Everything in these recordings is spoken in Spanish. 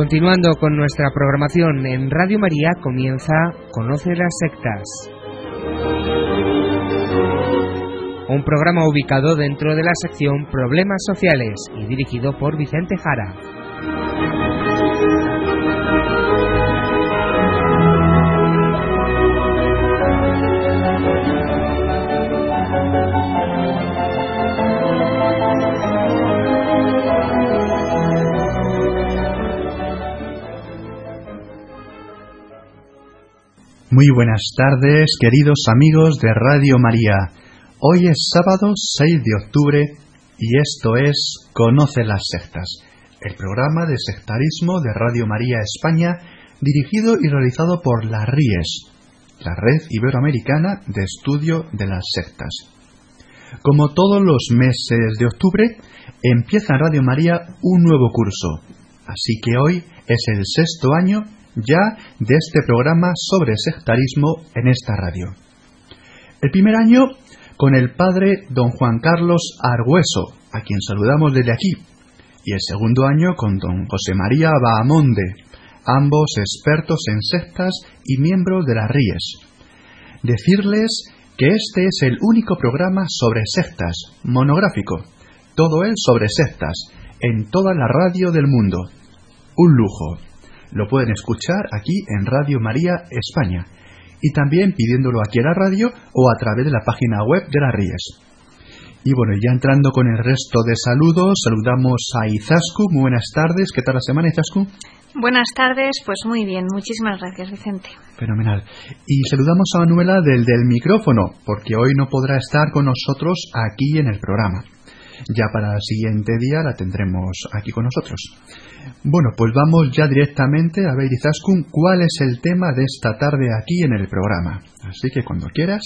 Continuando con nuestra programación en Radio María, comienza Conoce las sectas. Un programa ubicado dentro de la sección Problemas Sociales y dirigido por Vicente Jara. Muy buenas tardes, queridos amigos de Radio María. Hoy es sábado 6 de octubre y esto es Conoce las sectas, el programa de sectarismo de Radio María España, dirigido y realizado por la RIES, la Red Iberoamericana de Estudio de las Sectas. Como todos los meses de octubre, empieza en Radio María un nuevo curso, así que hoy es el 6º año ya de este programa sobre sectarismo en esta radio. El primer año con el padre don Juan Carlos Argüeso, a quien saludamos desde aquí, y el segundo año con don José María Bahamonde, ambos expertos en sectas y miembros de las RIES. Decirles que este es el único programa sobre sectas, monográfico, todo él sobre sectas, en toda la radio del mundo. Un lujo. Lo pueden escuchar aquí en Radio María España y también pidiéndolo aquí a la radio o a través de la página web de las RIES. Y bueno, ya entrando con el resto de saludos, saludamos a Izascu. Muy buenas tardes. ¿Qué tal la semana, Izascu? Buenas tardes, pues muy bien. Muchísimas gracias, Vicente. Fenomenal. Y saludamos a Manuela del micrófono, porque hoy no podrá estar con nosotros aquí en el programa. Ya para el siguiente día la tendremos aquí con nosotros. Bueno, pues vamos ya directamente a ver, Izaskun, cuál es el tema de esta tarde aquí en el programa. Así que cuando quieras.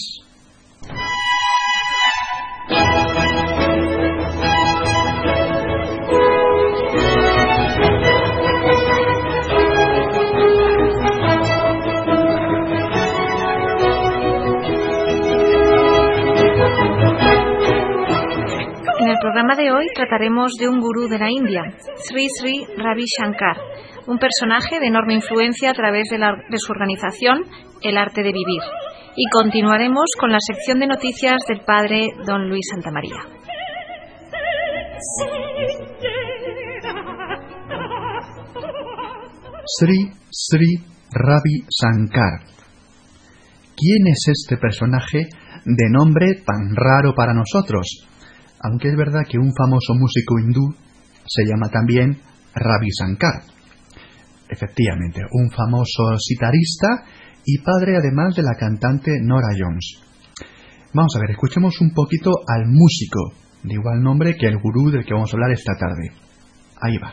En el programa de hoy trataremos de un gurú de la India, Sri Sri Ravi Shankar, un personaje de enorme influencia a través de su organización El Arte de Vivir. Y continuaremos con la sección de noticias del padre don Luis Santamaría. Sri Sri Ravi Shankar. ¿Quién es este personaje de nombre tan raro para nosotros? Aunque es verdad que un famoso músico hindú se llama también Ravi Shankar. Efectivamente, un famoso sitarista y padre además de la cantante Nora Jones. Vamos a ver, escuchemos un poquito al músico, de igual nombre que el gurú del que vamos a hablar esta tarde. Ahí va.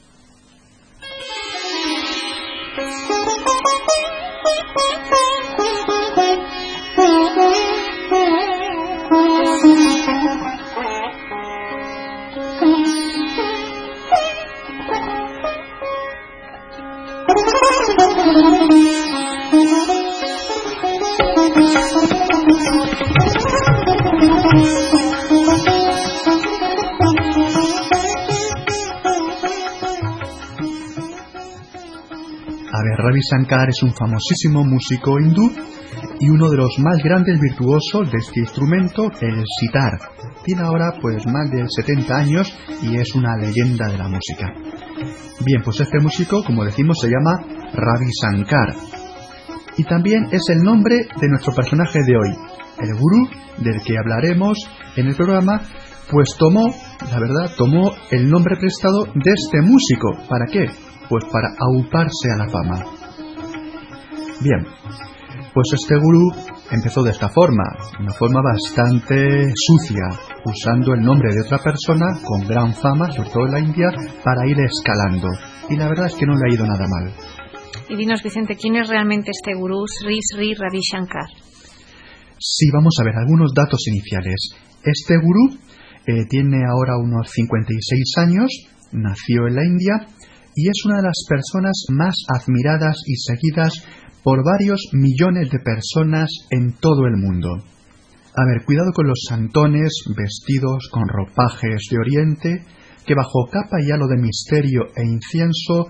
Ravi Shankar es un famosísimo músico hindú y uno de los más grandes virtuosos de este instrumento, el sitar. Tiene ahora pues más de 70 años y es una leyenda de la música. Bien, pues este músico, como decimos, se llama Ravi Shankar. Y también es el nombre de nuestro personaje de hoy. El gurú del que hablaremos en el programa, pues tomó el nombre prestado de este músico. ¿Para qué? Pues para auparse a la fama. Bien, pues este gurú empezó de esta forma, una forma bastante sucia, usando el nombre de otra persona con gran fama, sobre todo en la India, para ir escalando. Y la verdad es que no le ha ido nada mal. Y dinos, Vicente, ¿quién es realmente este gurú Sri Sri Ravi Shankar? Sí, vamos a ver algunos datos iniciales. Este gurú tiene ahora unos 56 años, nació en la India y es una de las personas más admiradas y seguidas por varios millones de personas en todo el mundo. A ver, cuidado con los santones vestidos con ropajes de Oriente, que bajo capa y halo de misterio e incienso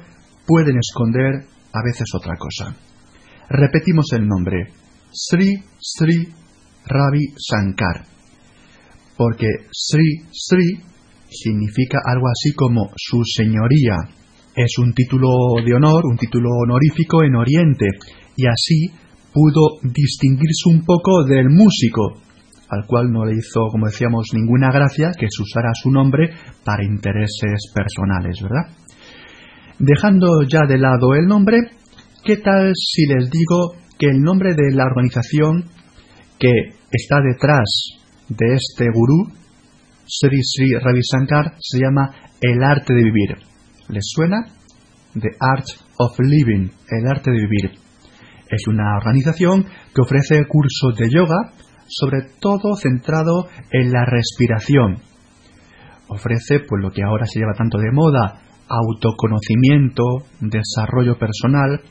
pueden esconder a veces otra cosa. Repetimos el nombre: Sri Sri Ravi Shankar, porque Sri Sri significa algo así como su señoría. Es un título de honor, un título honorífico en Oriente, y así pudo distinguirse un poco del músico, al cual no le hizo, como decíamos, ninguna gracia que se usara su nombre para intereses personales, ¿verdad? Dejando ya de lado el nombre, ¿qué tal si les digo que el nombre de la organización que está detrás de este gurú, Sri Sri Ravi Shankar, se llama El Arte de Vivir? ¿Les suena? The Art of Living, el arte de vivir. Es una organización que ofrece cursos de yoga, sobre todo centrado en la respiración. Ofrece, pues, lo que ahora se lleva tanto de moda: autoconocimiento, desarrollo personal.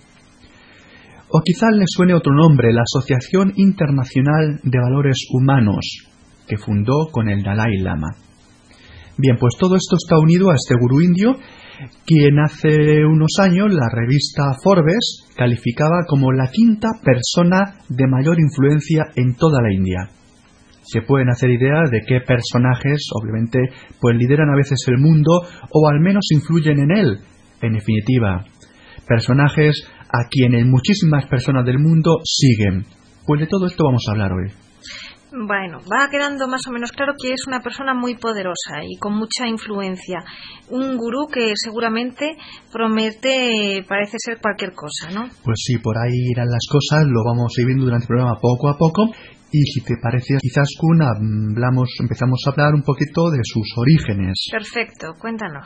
O quizás les suene otro nombre: la Asociación Internacional de Valores Humanos, que fundó con el Dalai Lama. Bien, pues todo esto está unido a este gurú indio, quien hace unos años la revista Forbes calificaba como la 5ª persona de mayor influencia en toda la India. Se pueden hacer idea de qué personajes, obviamente, pues lideran a veces el mundo o al menos influyen en él. En definitiva, personajes a quienes muchísimas personas del mundo siguen. Pues de todo esto vamos a hablar hoy. Bueno, va quedando más o menos claro que es una persona muy poderosa y con mucha influencia. Un gurú que seguramente promete, parece ser cualquier cosa, ¿no? Pues sí, por ahí irán las cosas, lo vamos a ir viendo durante el programa poco a poco. Y si te parece, quizás, Kun, empezamos a hablar un poquito de sus orígenes. Perfecto, cuéntanos.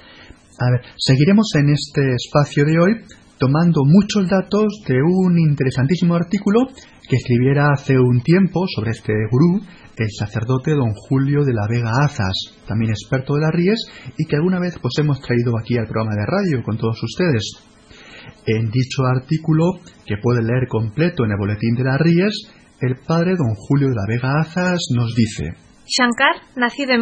A ver, seguiremos en este espacio de hoy tomando muchos datos de un interesantísimo artículo que escribiera hace un tiempo sobre este gurú, el sacerdote don Julio de la Vega Azas, también experto de las Ries, y que alguna vez pues hemos traído aquí al programa de radio con todos ustedes. En dicho artículo, que pueden leer completo en el boletín de las Ries, el padre don Julio de la Vega Azas nos dice: Shankar, nacido en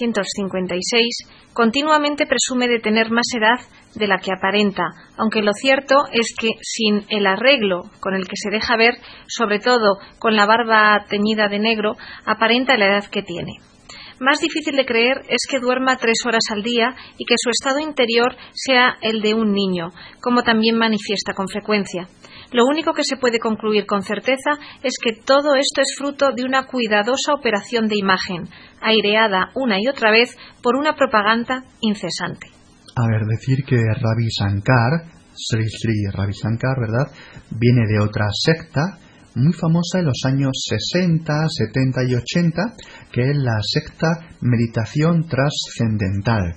1956, continuamente presume de tener más edad de la que aparenta, aunque lo cierto es que sin el arreglo con el que se deja ver, sobre todo con la barba teñida de negro, aparenta la edad que tiene. Más difícil de creer es que duerma 3 horas al día y que su estado interior sea el de un niño, como también manifiesta con frecuencia. Lo único que se puede concluir con certeza es que todo esto es fruto de una cuidadosa operación de imagen, aireada una y otra vez por una propaganda incesante. A ver, decir que Ravi Shankar, Sri Sri Ravi Shankar, ¿verdad?, viene de otra secta muy famosa en los años 60, 70 y 80, que es la secta Meditación Trascendental.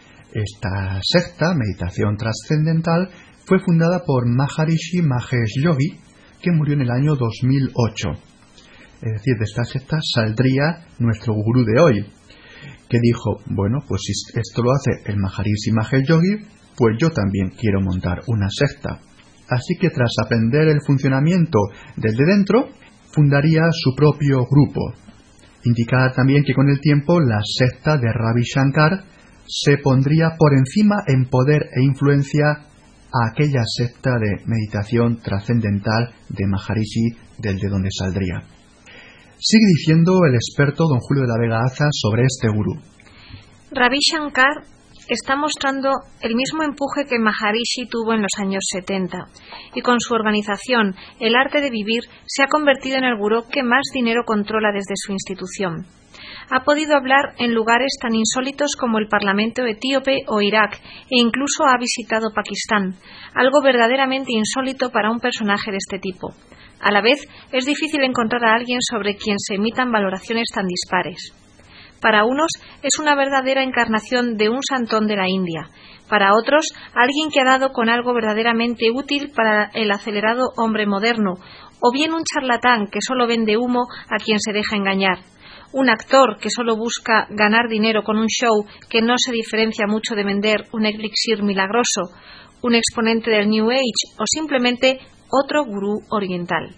Esta secta, Meditación Trascendental, fue fundada por Maharishi Mahesh Yogi, que murió en el año 2008. Es decir, de esta secta saldría nuestro gurú de hoy, que dijo: bueno, pues si esto lo hace el Maharishi Mahesh Yogi, pues yo también quiero montar una secta. Así que tras aprender el funcionamiento desde dentro, fundaría su propio grupo. Indica también que con el tiempo la secta de Ravi Shankar se pondría por encima en poder e influencia a aquella secta de meditación trascendental de Maharishi, desde donde saldría. Sigue diciendo el experto don Julio de la Vega Azas sobre este gurú. Ravi Shankar está mostrando el mismo empuje que Maharishi tuvo en los años 70, y con su organización, El Arte de Vivir, se ha convertido en el gurú que más dinero controla desde su institución. Ha podido hablar en lugares tan insólitos como el Parlamento etíope o Irak, e incluso ha visitado Pakistán, algo verdaderamente insólito para un personaje de este tipo. A la vez, es difícil encontrar a alguien sobre quien se emitan valoraciones tan dispares. Para unos es una verdadera encarnación de un santón de la India, para otros alguien que ha dado con algo verdaderamente útil para el acelerado hombre moderno, o bien un charlatán que solo vende humo a quien se deja engañar, un actor que solo busca ganar dinero con un show que no se diferencia mucho de vender un elixir milagroso, un exponente del New Age o simplemente otro gurú oriental.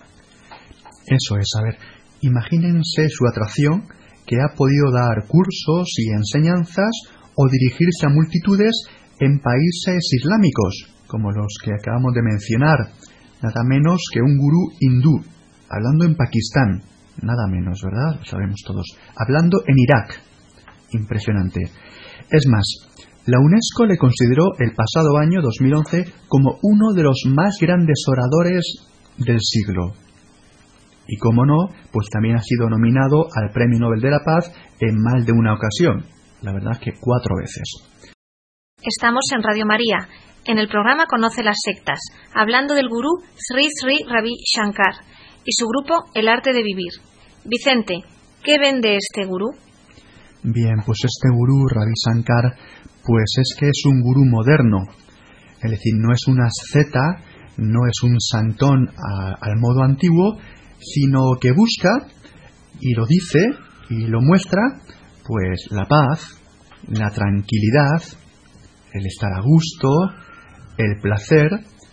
Eso es, a ver, imagínense su atracción, que ha podido dar cursos y enseñanzas o dirigirse a multitudes en países islámicos, como los que acabamos de mencionar, nada menos que un gurú hindú, hablando en Pakistán, nada menos, ¿verdad? Lo sabemos todos. Hablando en Irak, impresionante. Es más, la UNESCO le consideró el pasado año 2011 como uno de los más grandes oradores del siglo. Y como no, pues también ha sido nominado al Premio Nobel de la Paz en más de una ocasión. La verdad es que 4 veces. Estamos en Radio María, en el programa Conoce las sectas, hablando del gurú Sri Sri Ravi Shankar y su grupo El Arte de Vivir. Vicente, ¿qué vende este gurú? Bien, pues este gurú Ravi Shankar, pues es que es un gurú moderno. Es decir, no es una asceta, no es un santón al modo antiguo, sino que busca, y lo dice, y lo muestra, pues la paz, la tranquilidad, el estar a gusto, el placer,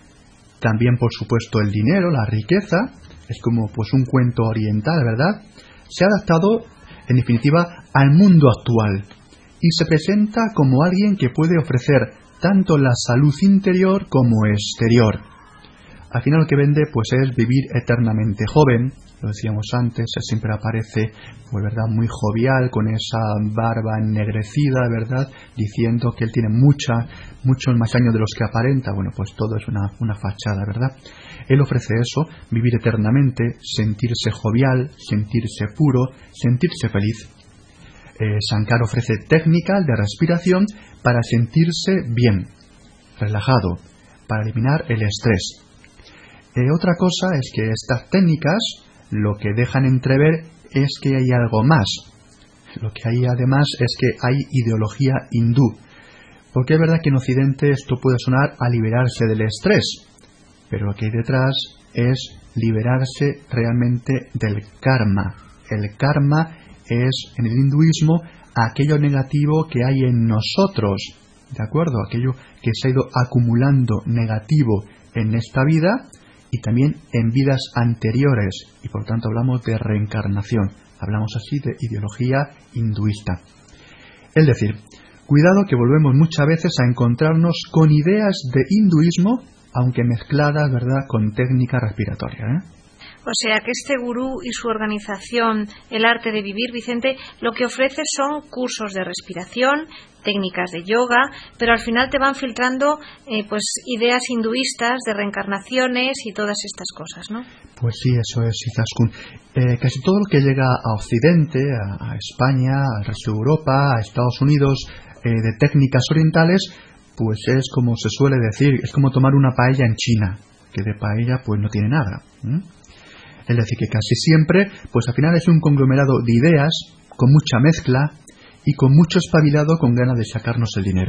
también por supuesto el dinero, la riqueza. Es como pues un cuento oriental, ¿verdad? Se ha adaptado, en definitiva, al mundo actual y se presenta como alguien que puede ofrecer tanto la salud interior como exterior. Al final lo que vende pues es vivir eternamente joven, lo decíamos antes, él siempre aparece, pues verdad, muy jovial, con esa barba ennegrecida, verdad, diciendo que él tiene muchos más años de los que aparenta. Bueno, pues todo es una fachada, ¿verdad? Él ofrece eso, vivir eternamente, sentirse jovial, sentirse puro, sentirse feliz. Shankar ofrece técnicas de respiración para sentirse bien, relajado, para eliminar el estrés. Otra cosa es que estas técnicas lo que dejan entrever es que hay algo más. Lo que hay además es que hay ideología hindú. Porque es verdad que en Occidente esto puede sonar a liberarse del estrés, pero lo que hay detrás es liberarse realmente del karma. El karma es, en el hinduismo, aquello negativo que hay en nosotros, ¿de acuerdo? Aquello que se ha ido acumulando negativo en esta vida y también en vidas anteriores, y por tanto hablamos de reencarnación, hablamos así de ideología hinduista. Es decir, cuidado que volvemos muchas veces a encontrarnos con ideas de hinduismo, aunque mezcladas, ¿verdad?, con técnica respiratoria, O sea que este gurú y su organización, El Arte de Vivir, Vicente, lo que ofrece son cursos de respiración, técnicas de yoga, pero al final te van filtrando pues ideas hinduistas de reencarnaciones y todas estas cosas, ¿no? Pues sí, eso es, Izaskun. Casi todo lo que llega a Occidente, a España, al resto de Europa, a Estados Unidos, de técnicas orientales, pues es como se suele decir, es como tomar una paella en China, que de paella pues no tiene nada. Es decir, que casi siempre, pues al final es un conglomerado de ideas, con mucha mezcla y con mucho espabilado con ganas de sacarnos el dinero.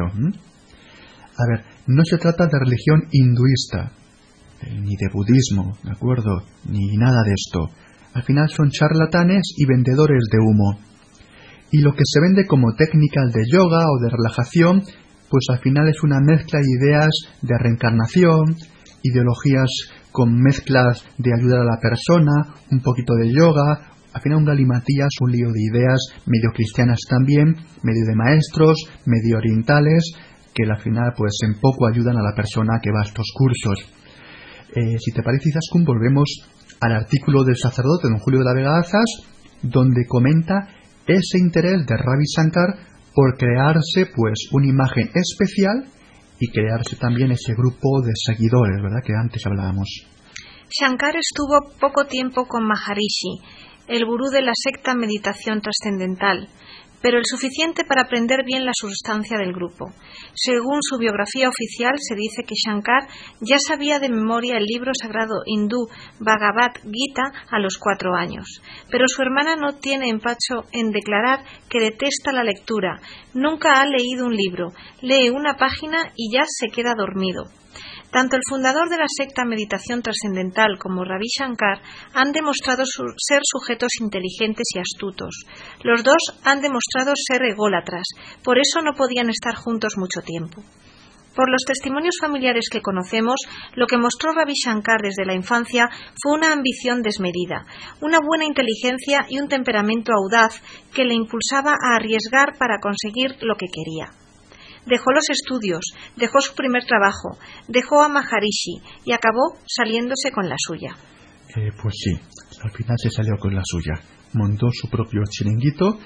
A ver, no se trata de religión hinduista, ni de budismo, ¿de acuerdo? Ni nada de esto. Al final son charlatanes y vendedores de humo. Y lo que se vende como técnicas de yoga o de relajación, pues al final es una mezcla de ideas de reencarnación, ideologías con mezclas de ayudar a la persona, un poquito de yoga, al final un galimatías, un lío de ideas medio cristianas también, medio de maestros, medio orientales, que al final pues en poco ayudan a la persona que va a estos cursos. Si te parece, Izaskun, volvemos al artículo del sacerdote don Julio de la Vega Azas, donde comenta ese interés de Ravi Shankar por crearse pues una imagen especial y crearse también ese grupo de seguidores, ¿verdad?, que antes hablábamos. Shankar estuvo poco tiempo con Maharishi, el gurú de la secta Meditación Trascendental, pero el suficiente para aprender bien la sustancia del grupo. Según su biografía oficial, se dice que Shankar ya sabía de memoria el libro sagrado hindú Bhagavad Gita a los 4 años, pero su hermana no tiene empacho en declarar que detesta la lectura, nunca ha leído un libro, lee una página y ya se queda dormido. Tanto el fundador de la secta Meditación Trascendental como Ravi Shankar han demostrado ser sujetos inteligentes y astutos. Los dos han demostrado ser ególatras, por eso no podían estar juntos mucho tiempo. Por los testimonios familiares que conocemos, lo que mostró Ravi Shankar desde la infancia fue una ambición desmedida, una buena inteligencia y un temperamento audaz que le impulsaba a arriesgar para conseguir lo que quería. dejó los estudios, dejó su primer trabajo, dejó a Maharishi y acabó saliéndose con la suya. Pues sí, al final se salió con la suya. Montó su propio chiringuito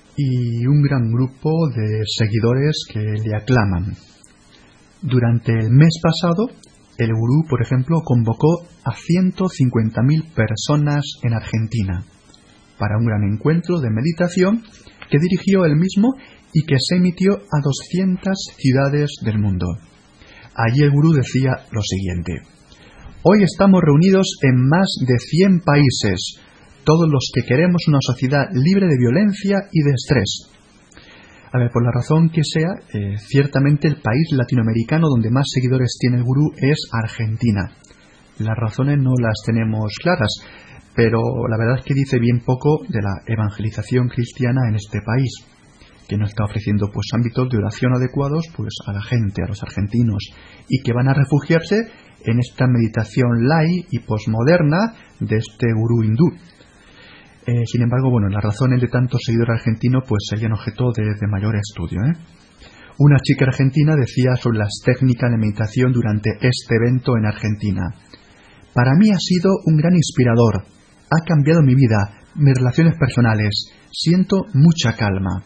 y un gran grupo de seguidores que le aclaman. Durante el mes pasado, el gurú, por ejemplo, convocó a 150.000 personas en Argentina para un gran encuentro de meditación que dirigió él mismo y que se emitió a 200 ciudades del mundo. Allí el gurú decía lo siguiente: hoy estamos reunidos en más de 100 países, todos los que queremos una sociedad libre de violencia y de estrés. A ver, por la razón que sea, ciertamente el país latinoamericano donde más seguidores tiene el gurú es Argentina. Las razones no las tenemos claras, pero la verdad es que dice bien poco de la evangelización cristiana en este país, que no está ofreciendo pues ámbitos de oración adecuados pues a la gente, a los argentinos, y que van a refugiarse en esta meditación lai y posmoderna de este gurú hindú. Sin embargo, las razones de tantos seguidores argentinos pues serían objeto de mayor estudio. Una chica argentina decía sobre las técnicas de meditación durante este evento en Argentina: para mí ha sido un gran inspirador, ha cambiado mi vida, mis relaciones personales, siento mucha calma.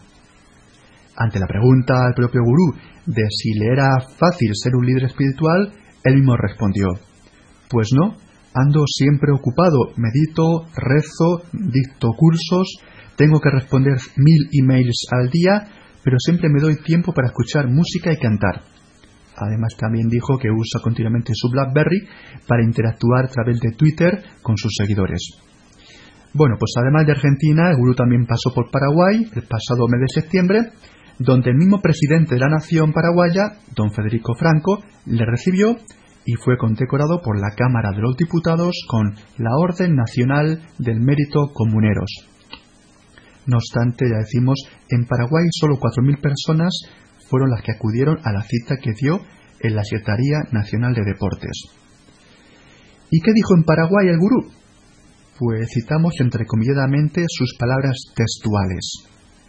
Ante la pregunta al propio gurú de si le era fácil ser un líder espiritual, él mismo respondió: pues no, ando siempre ocupado, medito, rezo, dicto cursos, tengo que responder 1000 emails al día, pero siempre me doy tiempo para escuchar música y cantar. Además también dijo que usa continuamente su BlackBerry para interactuar a través de Twitter con sus seguidores. Pues además de Argentina, el gurú también pasó por Paraguay el pasado mes de septiembre, donde el mismo presidente de la nación paraguaya, don Federico Franco, le recibió y fue condecorado por la Cámara de los Diputados con la Orden Nacional del Mérito Comuneros. No obstante, ya decimos, en Paraguay solo 4.000 personas fueron las que acudieron a la cita que dio en la Secretaría Nacional de Deportes. ¿Y qué dijo en Paraguay el gurú? Pues citamos entrecomilladamente sus palabras textuales: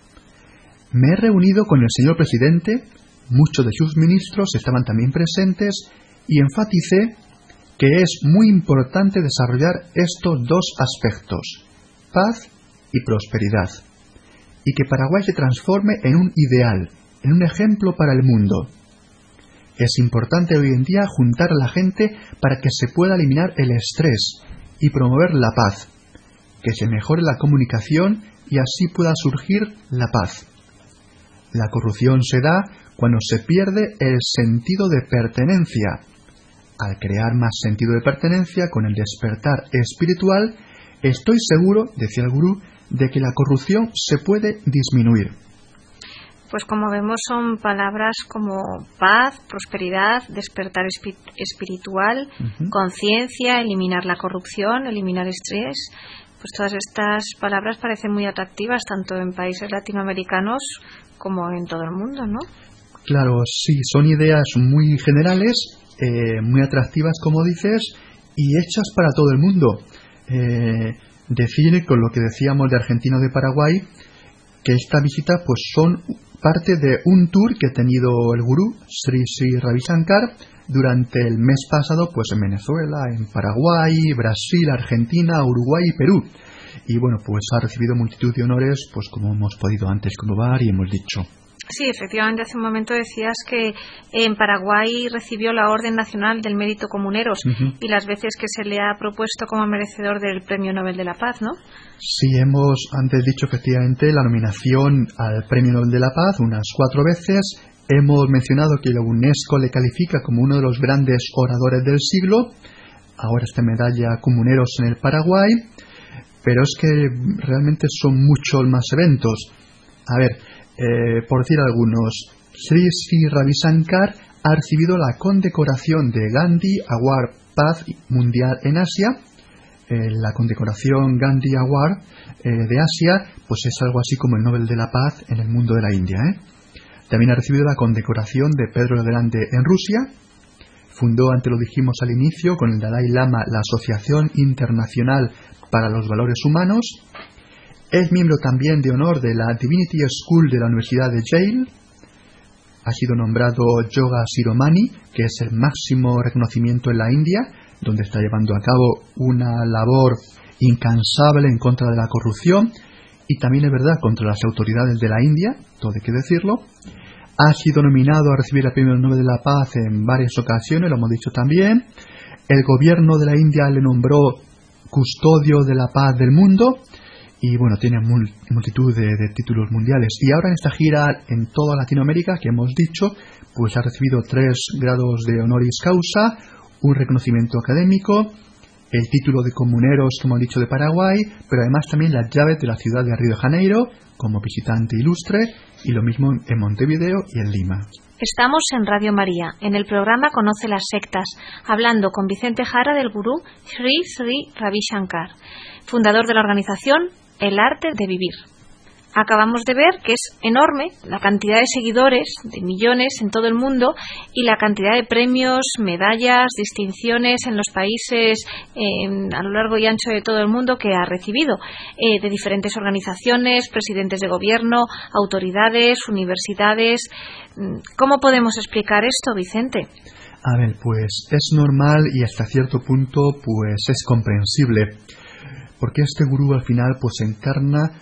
me he reunido con el señor presidente, muchos de sus ministros estaban también presentes, y enfaticé que es muy importante desarrollar estos dos aspectos, paz y prosperidad, y que Paraguay se transforme en un ideal, en un ejemplo para el mundo. Es importante hoy en día juntar a la gente para que se pueda eliminar el estrés y promover la paz, que se mejore la comunicación y así pueda surgir la paz. La corrupción se da cuando se pierde el sentido de pertenencia. Al crear más sentido de pertenencia con el despertar espiritual, estoy seguro, decía el gurú, de que la corrupción se puede disminuir. Pues como vemos son palabras como paz, prosperidad, despertar espiritual, conciencia, eliminar la corrupción, eliminar estrés. Pues todas estas palabras parecen muy atractivas tanto en países latinoamericanos como en todo el mundo, ¿no? Claro, sí, son ideas muy generales, muy atractivas, como dices, y hechas para todo el mundo. Decir, con lo que decíamos de Argentina o de Paraguay, que esta visita pues son parte de un tour que ha tenido el gurú Sri Sri Ravi Shankar durante el mes pasado pues en Venezuela, en Paraguay, Brasil, Argentina, Uruguay y Perú. Y pues ha recibido multitud de honores, pues como hemos podido antes comprobar y hemos dicho. Sí, efectivamente, hace un momento decías que en Paraguay recibió la Orden Nacional del Mérito Comuneros y las veces que se le ha propuesto como merecedor del Premio Nobel de la Paz, ¿no? Sí, hemos antes dicho efectivamente la nominación al Premio Nobel de la Paz unas 4 veces. Hemos mencionado que la UNESCO le califica como uno de los grandes oradores del siglo. Ahora esta medalla Comuneros en el Paraguay. Pero es que realmente son muchos más eventos. A ver, por decir algunos, Sri Sri Ravi Shankar ha recibido la condecoración de Gandhi Award Paz Mundial en Asia. La condecoración Gandhi Award de Asia pues es algo así como el Nobel de la Paz en el mundo de la India. También ha recibido la condecoración de Pedro el Grande en Rusia. Fundó, antes lo dijimos al inicio, con el Dalai Lama la Asociación Internacional para los Valores Humanos. Es miembro también de honor de la Divinity School de la Universidad de Yale. ha sido nombrado Yoga Shiromani, que es el máximo reconocimiento en la India, donde está llevando a cabo una labor incansable en contra de la corrupción y también, es verdad, contra las autoridades de la India, todo hay que decirlo. Ha sido nominado a recibir el Premio Nobel de la Paz en varias ocasiones, lo hemos dicho también. El gobierno de la India le nombró custodio de la paz del mundo y bueno, tiene multitud de títulos mundiales. Y ahora en esta gira en toda Latinoamérica, que hemos dicho, pues ha recibido 3 grados de honoris causa, un reconocimiento académico, el título de comuneros, como he dicho, de Paraguay, pero además también las llaves de la ciudad de Río de Janeiro, como visitante ilustre, y lo mismo en Montevideo y en Lima. Estamos en Radio María, en el programa Conoce las sectas, hablando con Vicente Jara del gurú Sri Sri Ravi Shankar, fundador de la organización El Arte de Vivir. Acabamos de ver que es enorme la cantidad de seguidores, de millones en todo el mundo, y la cantidad de premios, medallas, distinciones en los países a lo largo y ancho de todo el mundo que ha recibido, de diferentes organizaciones, presidentes de gobierno, autoridades, universidades. ¿Cómo podemos explicar esto, Vicente? A ver, pues es normal y hasta cierto punto pues es comprensible, porque este gurú al final pues encarna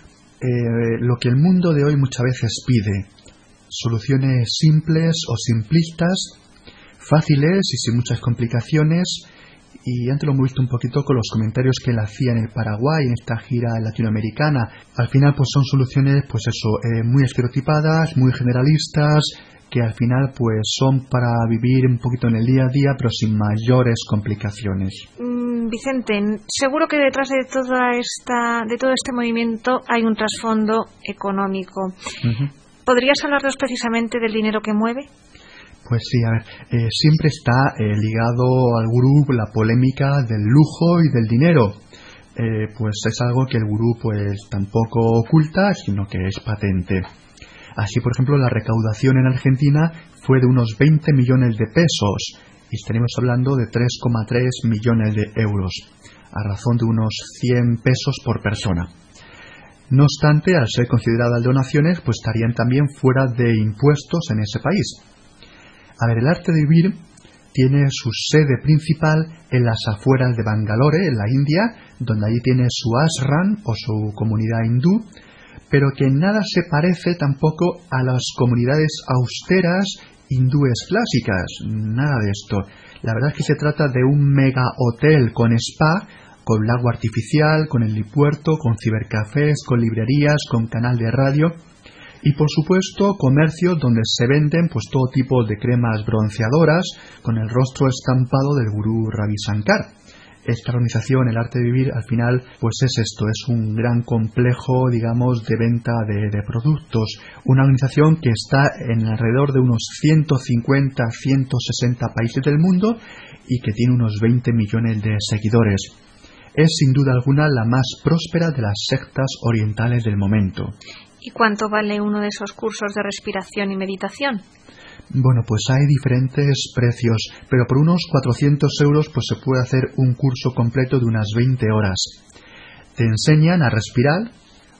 lo que el mundo de hoy muchas veces pide: soluciones simples o simplistas, fáciles y sin muchas complicaciones. Y antes lo hemos visto un poquito con los comentarios que él hacía en el Paraguay, en esta gira latinoamericana. Al final pues son soluciones pues eso, muy estereotipadas, muy generalistas, que al final pues son para vivir un poquito en el día a día, pero sin mayores complicaciones. Vicente, seguro que detrás de todo este movimiento hay un trasfondo económico. Uh-huh. ¿Podrías hablarnos precisamente del dinero que mueve? Pues sí, a ver, siempre está ligado al gurú la polémica del lujo y del dinero. Pues es algo que el gurú pues tampoco oculta, sino que es patente. Así, por ejemplo, la recaudación en Argentina fue de unos 20 millones de pesos y estaremos hablando de 3,3 millones de euros, a razón de unos 100 pesos por persona. No obstante, al ser consideradas donaciones, pues estarían también fuera de impuestos en ese país. A ver, el Arte de Vivir tiene su sede principal en las afueras de Bangalore, en la India, donde allí tiene su ashram o su comunidad hindú, pero que nada se parece tampoco a las comunidades austeras hindúes clásicas, nada de esto. La verdad es que se trata de un mega hotel con spa, con lago artificial, con helipuerto, con cibercafés, con librerías, con canal de radio y por supuesto comercios donde se venden pues todo tipo de cremas bronceadoras con el rostro estampado del gurú Ravi Shankar. Esta organización, El Arte de Vivir, al final, pues es esto, es un gran complejo, digamos, de venta de productos. Una organización que está en alrededor de unos 150, 160 países del mundo y que tiene unos 20 millones de seguidores. Es sin duda alguna la más próspera de las sectas orientales del momento. ¿Y cuánto vale uno de esos cursos de respiración y meditación? Bueno, pues hay diferentes precios, pero por unos 400 euros pues se puede hacer un curso completo de unas 20 horas. Te enseñan a respirar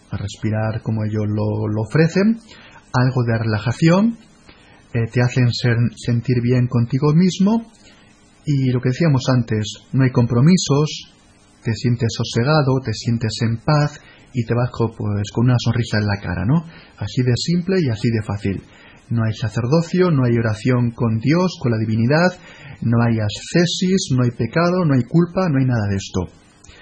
como ellos lo ofrecen, algo de relajación, te hacen sentir bien contigo mismo y lo que decíamos antes, no hay compromisos, te sientes sosegado, te sientes en paz y te vas pues con una sonrisa en la cara, ¿no? Así de simple y así de fácil. No hay sacerdocio, no hay oración con Dios, con la divinidad, no hay ascesis, no hay pecado, no hay culpa, no hay nada de esto.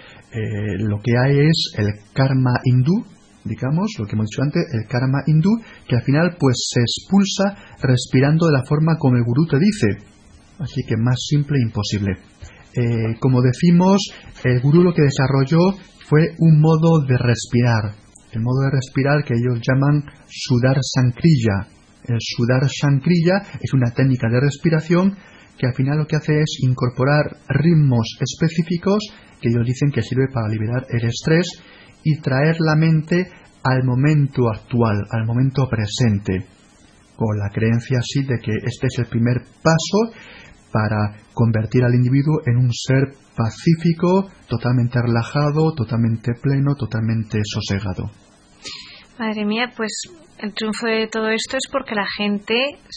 Lo que hay es el karma hindú, digamos, lo que hemos dicho antes, el karma hindú, que al final pues se expulsa respirando de la forma como el gurú te dice. Así que más simple imposible. Como decimos, el gurú lo que desarrolló fue un modo de respirar. El modo de respirar que ellos llaman Sudarshankriya. El Sudarshankriya es una técnica de respiración que al final lo que hace es incorporar ritmos específicos que ellos dicen que sirve para liberar el estrés y traer la mente al momento actual, al momento presente, con la creencia así de que este es el primer paso para convertir al individuo en un ser pacífico, totalmente relajado, totalmente pleno, totalmente sosegado. Madre mía, pues el triunfo de todo esto es porque la gente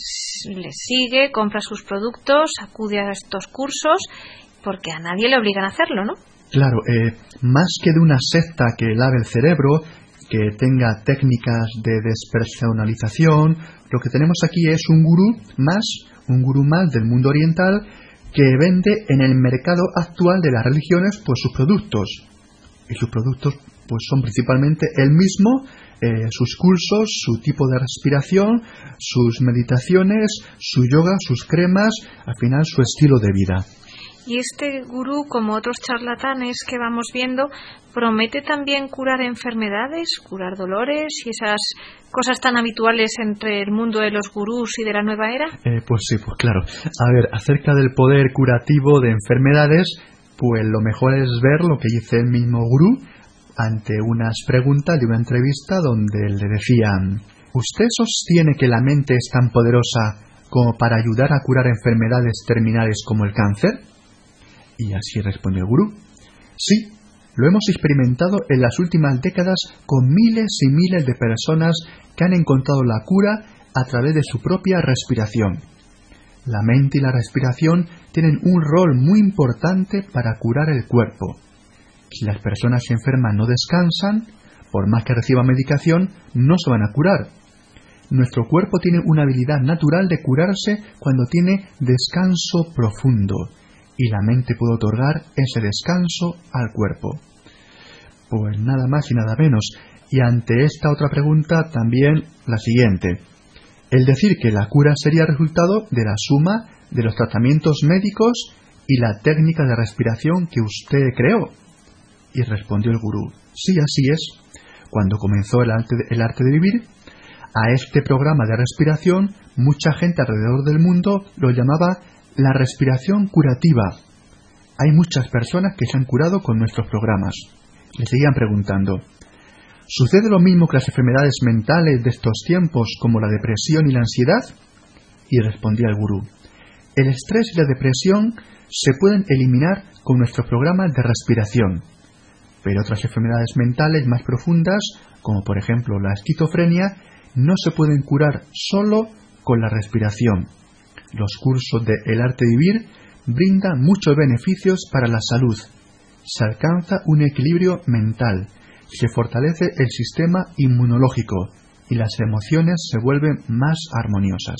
le sigue, compra sus productos, acude a estos cursos, porque a nadie le obligan a hacerlo, ¿no? Claro, más que de una secta que lave el cerebro, que tenga técnicas de despersonalización, lo que tenemos aquí es un gurú más del mundo oriental que vende en el mercado actual de las religiones pues sus productos. Y sus productos pues son principalmente él mismo, sus cursos, su tipo de respiración, sus meditaciones, su yoga, sus cremas, al final su estilo de vida. Y este gurú, como otros charlatanes que vamos viendo, promete también curar enfermedades, curar dolores y esas cosas tan habituales entre el mundo de los gurús y de la nueva era. Pues sí, pues claro. A ver, acerca del poder curativo de enfermedades, pues lo mejor es ver lo que dice el mismo gurú ante unas preguntas de una entrevista donde le decían: ¿usted sostiene que la mente es tan poderosa como para ayudar a curar enfermedades terminales como el cáncer? Y así respondió el gurú: sí, lo hemos experimentado en las últimas décadas con miles y miles de personas que han encontrado la cura a través de su propia respiración. La mente y la respiración tienen un rol muy importante para curar el cuerpo. Si las personas enfermas no descansan, por más que reciban medicación, no se van a curar. Nuestro cuerpo tiene una habilidad natural de curarse cuando tiene descanso profundo, y la mente puede otorgar ese descanso al cuerpo. Pues nada más y nada menos. Y ante esta otra pregunta también la siguiente: el decir que la cura sería resultado de la suma de los tratamientos médicos y la técnica de respiración que usted creó. Y respondió el gurú: sí, así es. Cuando comenzó el arte de vivir, a este programa de respiración, mucha gente alrededor del mundo lo llamaba la respiración curativa. Hay muchas personas que se han curado con nuestros programas. Le seguían preguntando: ¿sucede lo mismo que las enfermedades mentales de estos tiempos, como la depresión y la ansiedad? Y respondía el gurú: el estrés y la depresión se pueden eliminar con nuestros programas de respiración, pero otras enfermedades mentales más profundas, como por ejemplo la esquizofrenia, no se pueden curar solo con la respiración. Los cursos de El Arte de Vivir brindan muchos beneficios para la salud. Se alcanza un equilibrio mental, se fortalece el sistema inmunológico y las emociones se vuelven más armoniosas.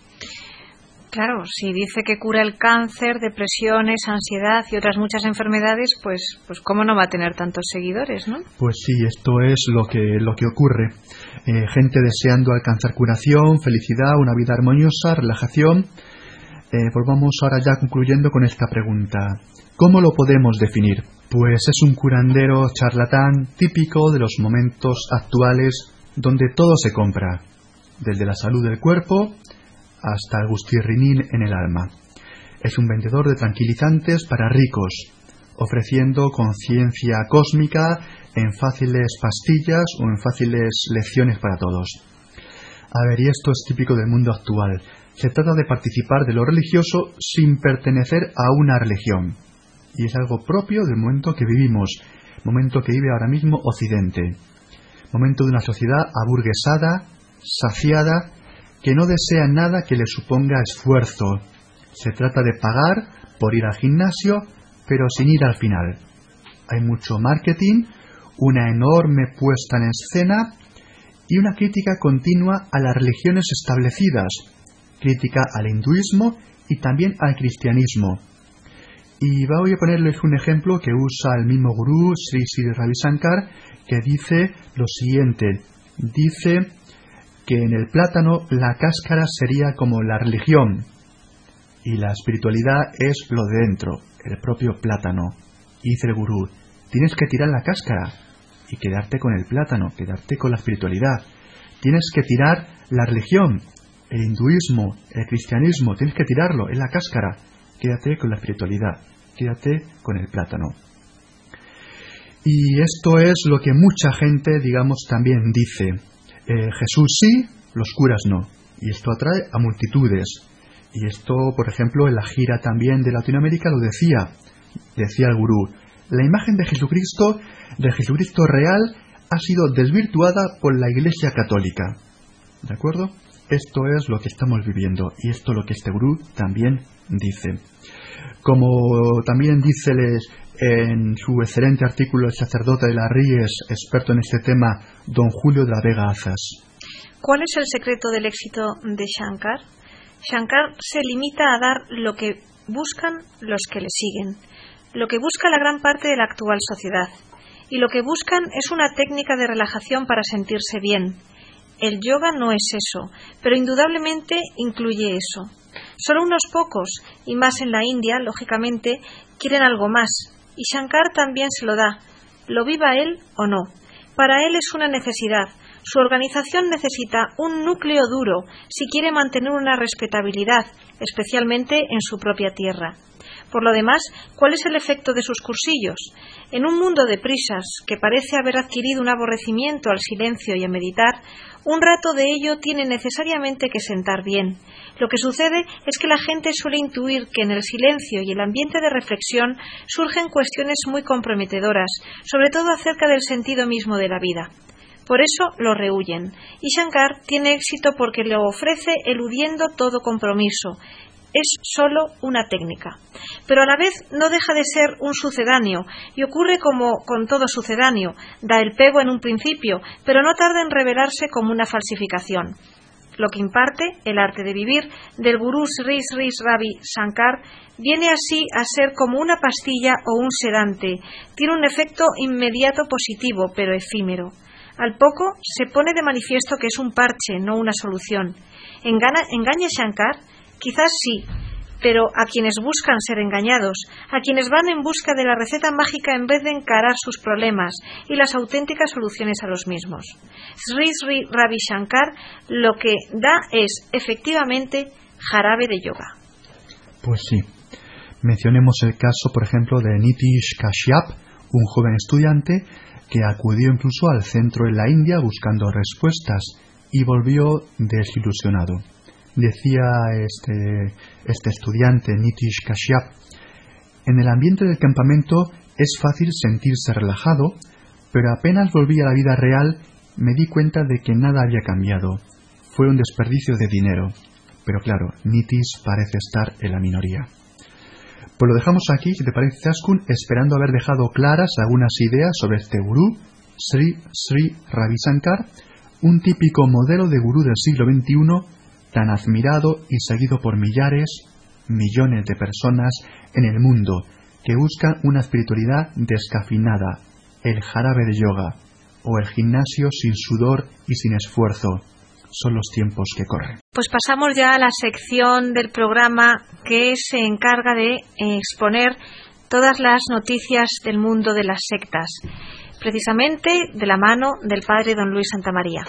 Claro, si dice que cura el cáncer, depresiones, ansiedad y otras muchas enfermedades, pues ¿cómo no va a tener tantos seguidores, no? Pues sí, esto es lo que ocurre. Gente deseando alcanzar curación, felicidad, una vida armoniosa, relajación. Pues vamos ahora ya concluyendo con esta pregunta: ¿cómo lo podemos definir? Pues es un curandero charlatán típico de los momentos actuales donde todo se compra, desde la salud del cuerpo hasta el gustirrinín en el alma. Es un vendedor de tranquilizantes para ricos, ofreciendo conciencia cósmica en fáciles pastillas o en fáciles lecciones para todos. A ver, y esto es típico del mundo actual. Se trata de participar de lo religioso sin pertenecer a una religión. Y es algo propio del momento que vivimos, momento que vive ahora mismo Occidente. Momento de una sociedad aburguesada, saciada, que no desea nada que le suponga esfuerzo. Se trata de pagar por ir al gimnasio, pero sin ir al final. Hay mucho marketing, una enorme puesta en escena y una crítica continua a las religiones establecidas, crítica al hinduismo y también al cristianismo. Y voy a ponerles un ejemplo que usa el mismo gurú, Sri Sri Ravi Shankar, que dice lo siguiente. Dice que en el plátano la cáscara sería como la religión y la espiritualidad es lo de dentro, el propio plátano. Y dice el gurú: tienes que tirar la cáscara y quedarte con el plátano, quedarte con la espiritualidad. Tienes que tirar la religión, el hinduismo, el cristianismo, tienes que tirarlo, es la cáscara. Quédate con la espiritualidad, quédate con el plátano. Y esto es lo que mucha gente, digamos, también dice. Jesús sí, los curas no. Y esto atrae a multitudes. Y esto, por ejemplo, en la gira también de Latinoamérica lo decía el gurú. La imagen de Jesucristo real, ha sido desvirtuada por la Iglesia Católica. ¿De acuerdo? Esto es lo que estamos viviendo y esto es lo que este gurú también dice. Como también dice en su excelente artículo el sacerdote de las Ríes, experto en este tema, don Julio de la Vega Azas. ¿Cuál es el secreto del éxito de Shankar? Shankar se limita a dar lo que buscan los que le siguen, lo que busca la gran parte de la actual sociedad. Y lo que buscan es una técnica de relajación para sentirse bien. El yoga no es eso, pero indudablemente incluye eso. Solo unos pocos, y más en la India, lógicamente, quieren algo más. Y Shankar también se lo da, lo viva él o no. Para él es una necesidad. Su organización necesita un núcleo duro si quiere mantener una respetabilidad, especialmente en su propia tierra. Por lo demás, ¿cuál es el efecto de sus cursillos? En un mundo de prisas que parece haber adquirido un aborrecimiento al silencio y a meditar, un rato de ello tiene necesariamente que sentar bien. Lo que sucede es que la gente suele intuir que en el silencio y el ambiente de reflexión surgen cuestiones muy comprometedoras, sobre todo acerca del sentido mismo de la vida. Por eso lo rehúyen. Y Shankar tiene éxito porque lo ofrece eludiendo todo compromiso. Es solo una técnica. Pero a la vez no deja de ser un sucedáneo, y ocurre como con todo sucedáneo, da el pego en un principio, pero no tarda en revelarse como una falsificación. Lo que imparte, el arte de vivir, del gurú Sri Sri Ravi Shankar, viene así a ser como una pastilla o un sedante. Tiene un efecto inmediato positivo, pero efímero. Al poco se pone de manifiesto que es un parche, no una solución. ¿Engaña Shankar? Quizás sí, pero a quienes buscan ser engañados, a quienes van en busca de la receta mágica en vez de encarar sus problemas y las auténticas soluciones a los mismos. Sri Sri Ravi Shankar lo que da es, efectivamente, jarabe de yoga. Pues sí. Mencionemos el caso, por ejemplo, de Nitish Kashyap, un joven estudiante que acudió incluso al centro en la India buscando respuestas y volvió desilusionado. Decía este estudiante, Nitish Kashyap, en el ambiente del campamento es fácil sentirse relajado, pero apenas volví a la vida real me di cuenta de que nada había cambiado. Fue un desperdicio de dinero. Pero claro, Nitish parece estar en la minoría. Pues lo dejamos aquí, si te parece, Zaskun, esperando haber dejado claras algunas ideas sobre este gurú, Sri Sri Ravi Shankar, un típico modelo de gurú del siglo XXI, tan admirado y seguido por millones de personas en el mundo que buscan una espiritualidad descafeinada, el jarabe de yoga o el gimnasio sin sudor y sin esfuerzo. Son los tiempos que corren. Pues pasamos ya a la sección del programa que se encarga de exponer todas las noticias del mundo de las sectas, precisamente de la mano del padre don Luis Santamaría.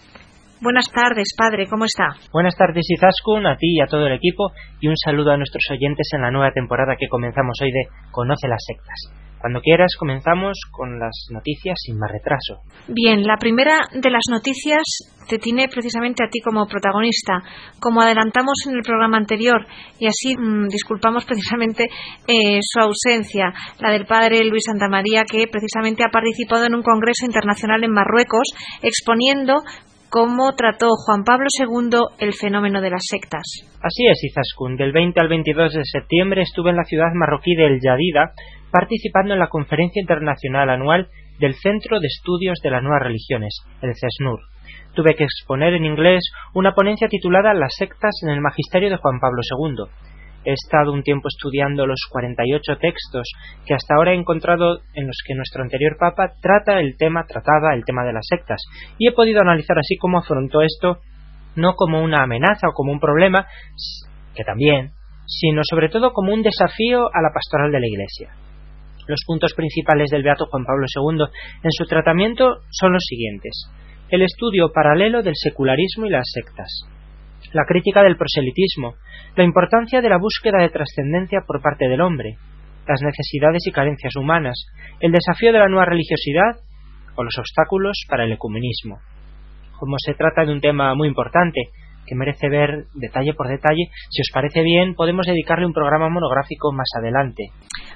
Buenas tardes, padre, ¿cómo está? Buenas tardes, Izaskun, a ti y a todo el equipo, y un saludo a nuestros oyentes en la nueva temporada que comenzamos hoy de Conoce las sectas. Cuando quieras comenzamos con las noticias sin más retraso. Bien, la primera de las noticias te tiene precisamente a ti como protagonista, como adelantamos en el programa anterior, y así disculpamos precisamente su ausencia, la del padre Luis Santamaría, que precisamente ha participado en un congreso internacional en Marruecos, exponiendo cómo trató Juan Pablo II el fenómeno de las sectas. Así es, Izaskun. Del 20 al 22 de septiembre estuve en la ciudad marroquí de El Jadida participando en la Conferencia Internacional Anual del Centro de Estudios de las Nuevas Religiones, el CESNUR. Tuve que exponer en inglés una ponencia titulada Las sectas en el magisterio de Juan Pablo II. He estado un tiempo estudiando los 48 textos que hasta ahora he encontrado en los que nuestro anterior Papa trataba el tema de las sectas, y he podido analizar así cómo afrontó esto, no como una amenaza o como un problema, que también, sino sobre todo como un desafío a la pastoral de la Iglesia. Los puntos principales del Beato Juan Pablo II en su tratamiento son los siguientes: el estudio paralelo del secularismo y las sectas, la crítica del proselitismo, la importancia de la búsqueda de trascendencia por parte del hombre, las necesidades y carencias humanas, el desafío de la nueva religiosidad o los obstáculos para el ecumenismo. Como se trata de un tema muy importante, que merece ver detalle por detalle, si os parece bien, podemos dedicarle un programa monográfico más adelante.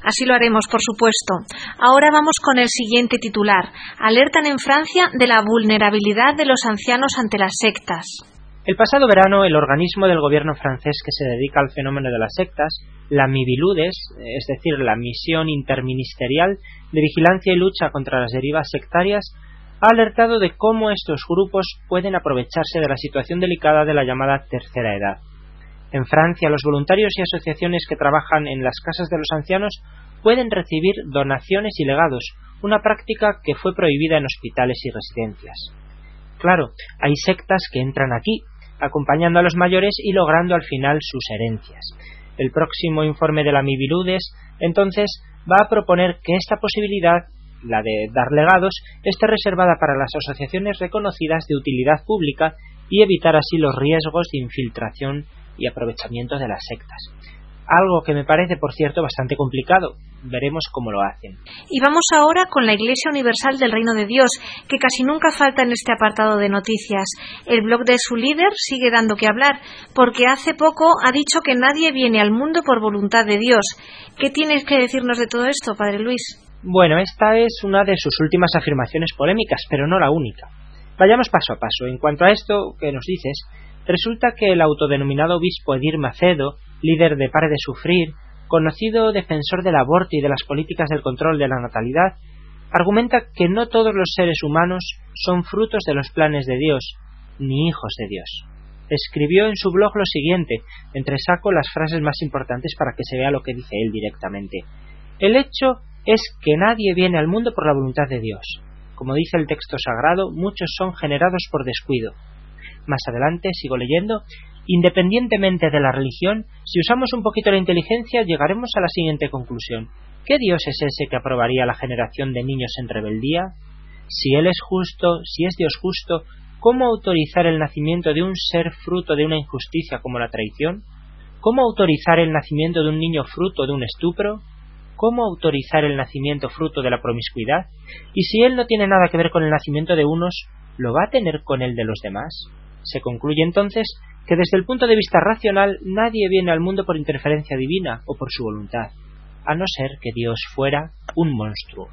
Así lo haremos, por supuesto. Ahora vamos con el siguiente titular. Alertan en Francia de la vulnerabilidad de los ancianos ante las sectas. El pasado verano, el organismo del gobierno francés que se dedica al fenómeno de las sectas, la Miviludes, es decir, la Misión Interministerial de Vigilancia y Lucha contra las Derivas Sectarias, ha alertado de cómo estos grupos pueden aprovecharse de la situación delicada de la llamada tercera edad. En Francia, los voluntarios y asociaciones que trabajan en las casas de los ancianos pueden recibir donaciones y legados, una práctica que fue prohibida en hospitales y residencias. Claro, hay sectas que entran aquí, acompañando a los mayores y logrando al final sus herencias. El próximo informe de la Miviludes, entonces, va a proponer que esta posibilidad, la de dar legados, esté reservada para las asociaciones reconocidas de utilidad pública y evitar así los riesgos de infiltración y aprovechamiento de las sectas. Algo que me parece, por cierto, bastante complicado. Veremos cómo lo hacen. Y vamos ahora con la Iglesia Universal del Reino de Dios, que casi nunca falta en este apartado de noticias. El blog de su líder sigue dando que hablar, porque hace poco ha dicho que nadie viene al mundo por voluntad de Dios. ¿Qué tienes que decirnos de todo esto, Padre Luis? Bueno, esta es una de sus últimas afirmaciones polémicas, pero no la única. Vayamos paso a paso. En cuanto a esto que nos dices, resulta que el autodenominado obispo Edir Macedo, líder de Pare de Sufrir, conocido defensor del aborto y de las políticas del control de la natalidad, argumenta que no todos los seres humanos son frutos de los planes de Dios, ni hijos de Dios. Escribió en su blog lo siguiente, entresaco las frases más importantes para que se vea lo que dice él directamente. El hecho es que nadie viene al mundo por la voluntad de Dios. Como dice el texto sagrado, muchos son generados por descuido. Más adelante, sigo leyendo, independientemente de la religión, si usamos un poquito la inteligencia, llegaremos a la siguiente conclusión. ¿Qué Dios es ese que aprobaría la generación de niños en rebeldía? Si Él es justo, si es Dios justo, ¿cómo autorizar el nacimiento de un ser fruto de una injusticia como la traición? ¿Cómo autorizar el nacimiento de un niño fruto de un estupro? ¿Cómo autorizar el nacimiento fruto de la promiscuidad? Y si Él no tiene nada que ver con el nacimiento de unos, ¿lo va a tener con el de los demás? Se concluye entonces que desde el punto de vista racional nadie viene al mundo por interferencia divina o por su voluntad, a no ser que Dios fuera un monstruo.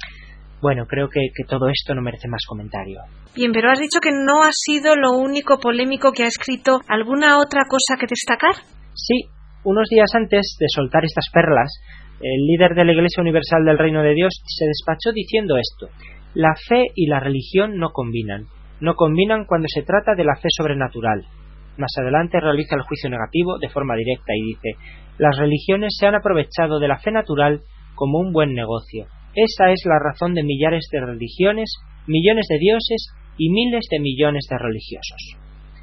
Bueno, creo que todo esto no merece más comentario. Bien, pero has dicho que no ha sido lo único polémico que ha escrito. ¿Alguna otra cosa que destacar? Sí, unos días antes de soltar estas perlas, el líder de la Iglesia Universal del Reino de Dios se despachó diciendo esto: la fe y la religión no combinan cuando se trata de la fe sobrenatural. Más adelante realiza el juicio negativo de forma directa y dice: las religiones se han aprovechado de la fe natural como un buen negocio. Esa es la razón de millares de religiones, millones de dioses y miles de millones de religiosos.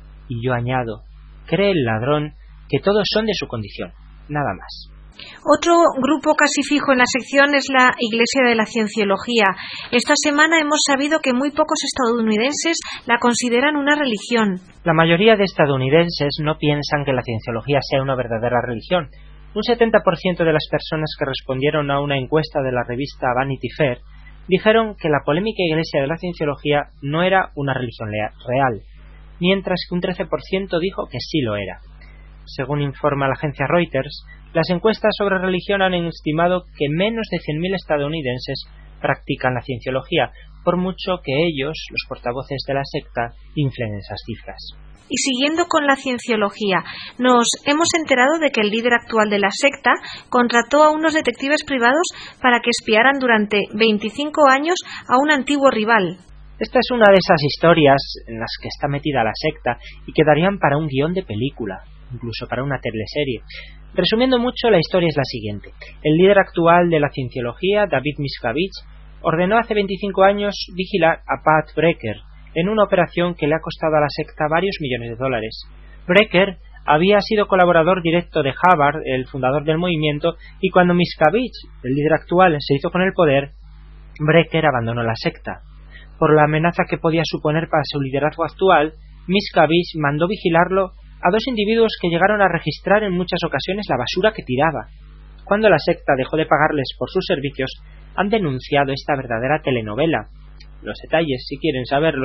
Y yo añado: cree el ladrón que todos son de su condición, nada más. Otro grupo casi fijo en la sección es la Iglesia de la Cienciología. Esta semana hemos sabido que muy pocos estadounidenses la consideran una religión. La mayoría de estadounidenses no piensan que la cienciología sea una verdadera religión. Un 70% de las personas que respondieron a una encuesta de la revista Vanity Fair dijeron que la polémica Iglesia de la Cienciología no era una religión real, mientras que un 13% dijo que sí lo era. Según informa la agencia Reuters, las encuestas sobre religión han estimado que menos de 100.000 estadounidenses practican la cienciología, por mucho que ellos, los portavoces de la secta, inflen esas cifras. Y siguiendo con la cienciología, nos hemos enterado de que el líder actual de la secta contrató a unos detectives privados para que espiaran durante 25 años a un antiguo rival. Esta es una de esas historias en las que está metida la secta y que darían para un guión de película, incluso para una teleserie. Resumiendo mucho, la historia es la siguiente. El líder actual de la cienciología, David Miscavige, ordenó hace 25 años vigilar a Pat Brecker en una operación que le ha costado a la secta varios millones de dólares. Brecker había sido colaborador directo de Hubbard, el fundador del movimiento, y cuando Miscavige, el líder actual, se hizo con el poder, Brecker abandonó la secta. Por la amenaza que podía suponer para su liderazgo actual, Miscavige mandó vigilarlo a dos individuos que llegaron a registrar en muchas ocasiones la basura que tiraba. Cuando la secta dejó de pagarles por sus servicios, han denunciado esta verdadera telenovela. Los detalles, si quieren saberlos,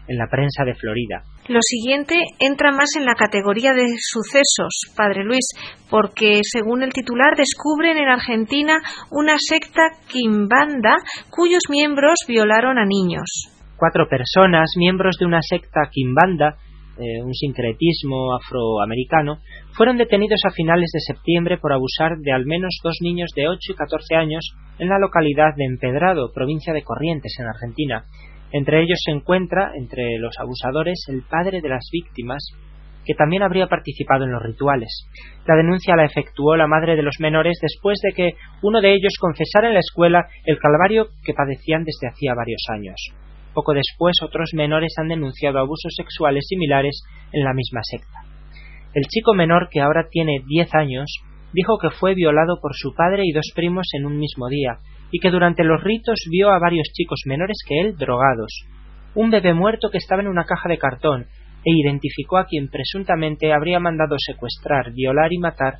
en la prensa de Florida. Lo siguiente entra más en la categoría de sucesos, Padre Luis, porque según el titular descubren en Argentina una secta quimbanda cuyos miembros violaron a niños. 4 personas, miembros de una secta quimbanda, un sincretismo afroamericano, fueron detenidos a finales de septiembre por abusar de al menos 2 niños de 8 y 14 años en la localidad de Empedrado, provincia de Corrientes, en Argentina. Entre ellos se encuentra, entre los abusadores, el padre de las víctimas, que también habría participado en los rituales. La denuncia la efectuó la madre de los menores después de que uno de ellos confesara en la escuela el calvario que padecían desde hacía varios años. Poco después, otros menores han denunciado abusos sexuales similares en la misma secta. El chico menor, que ahora tiene 10 años, dijo que fue violado por su padre y 2 primos en un mismo día, y que durante los ritos vio a varios chicos menores que él drogados, un bebé muerto que estaba en una caja de cartón, e identificó a quien presuntamente habría mandado secuestrar, violar y matar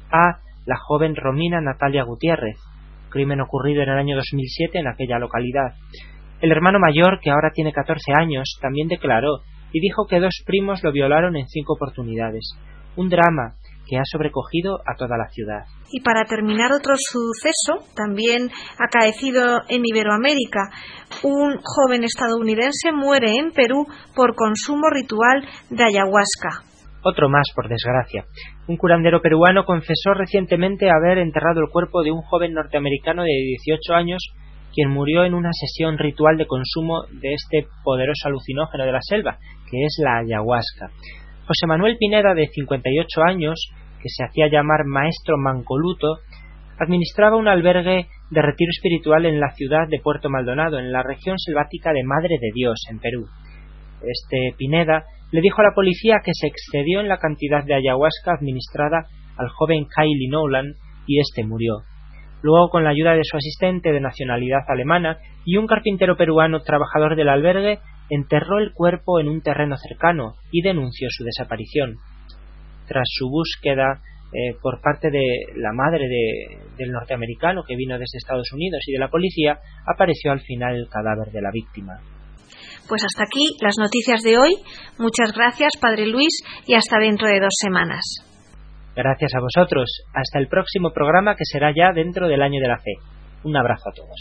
a la joven Romina Natalia Gutiérrez, crimen ocurrido en el año 2007 en aquella localidad. El hermano mayor, que ahora tiene 14 años, también declaró y dijo que 2 primos lo violaron en 5 oportunidades. Un drama que ha sobrecogido a toda la ciudad. Y para terminar, otro suceso, también acaecido en Iberoamérica. Un joven estadounidense muere en Perú por consumo ritual de ayahuasca. Otro más, por desgracia. Un curandero peruano confesó recientemente haber enterrado el cuerpo de un joven norteamericano de 18 años quien murió en una sesión ritual de consumo de este poderoso alucinógeno de la selva, que es la ayahuasca. José Manuel Pineda, de 58 años, que se hacía llamar Maestro Mancoluto, administraba un albergue de retiro espiritual en la ciudad de Puerto Maldonado, en la región selvática de Madre de Dios, en Perú. Este Pineda le dijo a la policía que se excedió en la cantidad de ayahuasca administrada al joven Kylie Nolan y este murió. Luego, con la ayuda de su asistente de nacionalidad alemana y un carpintero peruano trabajador del albergue, enterró el cuerpo en un terreno cercano y denunció su desaparición. Tras su búsqueda por parte de la madre del norteamericano que vino desde Estados Unidos y de la policía, apareció al final el cadáver de la víctima. Pues hasta aquí las noticias de hoy. Muchas gracias, Padre Luis, y hasta dentro de 2 semanas. Gracias a vosotros. Hasta el próximo programa, que será ya dentro del año de la fe. Un abrazo a todos.